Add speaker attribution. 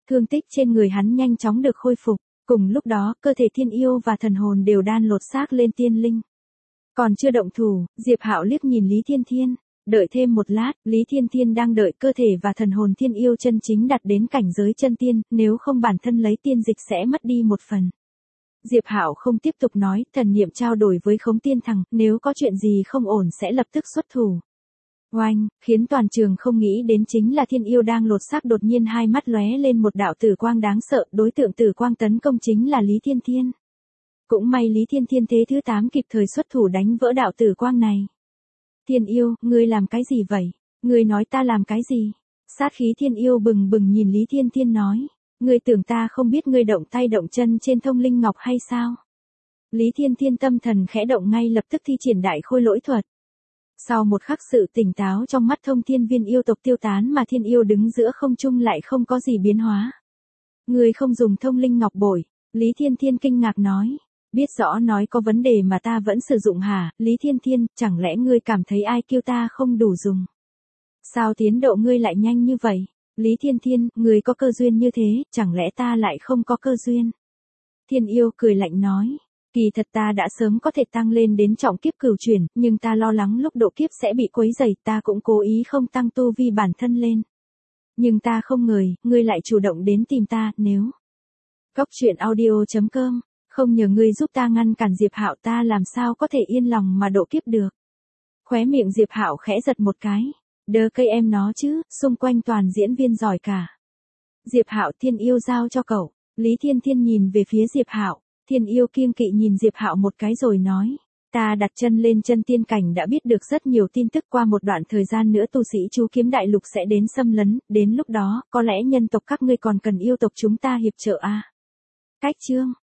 Speaker 1: Thương tích trên người hắn nhanh chóng được khôi phục. Cùng lúc đó, cơ thể thiên yêu và thần hồn đều đan lột xác lên tiên linh. Còn chưa động thủ, Diệp Hạo liếc nhìn Lý Thiên Thiên. Đợi thêm một lát, Lý Thiên Thiên đang đợi cơ thể và thần hồn thiên yêu chân chính đạt đến cảnh giới chân tiên, nếu không bản thân lấy tiên dịch sẽ mất đi một phần. Diệp Hạo không tiếp tục nói, thần niệm trao đổi với Khống Tiên Thằng, nếu có chuyện gì không ổn sẽ lập tức xuất thủ. Oanh, khiến toàn trường không nghĩ đến chính là thiên yêu đang lột xác đột nhiên hai mắt lóe lên một đạo tử quang đáng sợ, đối tượng tử quang tấn công chính là Lý Thiên Thiên. Cũng may Lý Thiên Thiên thế thứ 8 kịp thời xuất thủ đánh vỡ đạo tử quang này. Thiên yêu, ngươi làm cái gì vậy? Ngươi nói ta làm cái gì? Sát khí thiên yêu bừng bừng nhìn Lý Thiên Thiên nói. Ngươi tưởng ta không biết ngươi động tay động chân trên thông linh ngọc hay sao? Lý Thiên Thiên tâm thần khẽ động ngay lập tức thi triển đại khôi lỗi thuật. Sau một khắc sự tỉnh táo trong mắt Thông Thiên viên yêu tộc tiêu tán mà thiên yêu đứng giữa không trung lại không có gì biến hóa. Ngươi không dùng thông linh ngọc bội, Lý Thiên Thiên kinh ngạc nói. Biết rõ nói có vấn đề mà ta vẫn sử dụng hả, Lý Thiên Thiên, chẳng lẽ ngươi cảm thấy ai kêu ta không đủ dùng? Sao tiến độ ngươi lại nhanh như vậy? Lý Thiên Thiên, ngươi có cơ duyên như thế, chẳng lẽ ta lại không có cơ duyên? Thiên yêu cười lạnh nói. Kỳ thật ta đã sớm có thể tăng lên đến trọng kiếp cửu chuyển, nhưng ta lo lắng lúc độ kiếp sẽ bị quấy rầy, ta cũng cố ý không tăng tu vi bản thân lên. Nhưng ta không ngờ, ngươi lại chủ động đến tìm ta, nếu. Góc truyện audio.com, không nhờ ngươi giúp ta ngăn cản Diệp Hạo ta làm sao có thể yên lòng mà độ kiếp được. Khóe miệng Diệp Hạo khẽ giật một cái. Đơ cây em nó chứ, xung quanh toàn diễn viên giỏi cả. Diệp Hạo thiên yêu giao cho cậu. Lý Thiên Thiên nhìn về phía Diệp Hạo. Thiên yêu kiêng kỵ nhìn Diệp Hạo một cái rồi nói. Ta đặt chân lên chân tiên cảnh đã biết được rất nhiều tin tức, qua một đoạn thời gian nữa tu sĩ chú kiếm đại lục sẽ đến xâm lấn, đến lúc đó, có lẽ nhân tộc các ngươi còn cần yêu tộc chúng ta hiệp trợ à. Cách chương.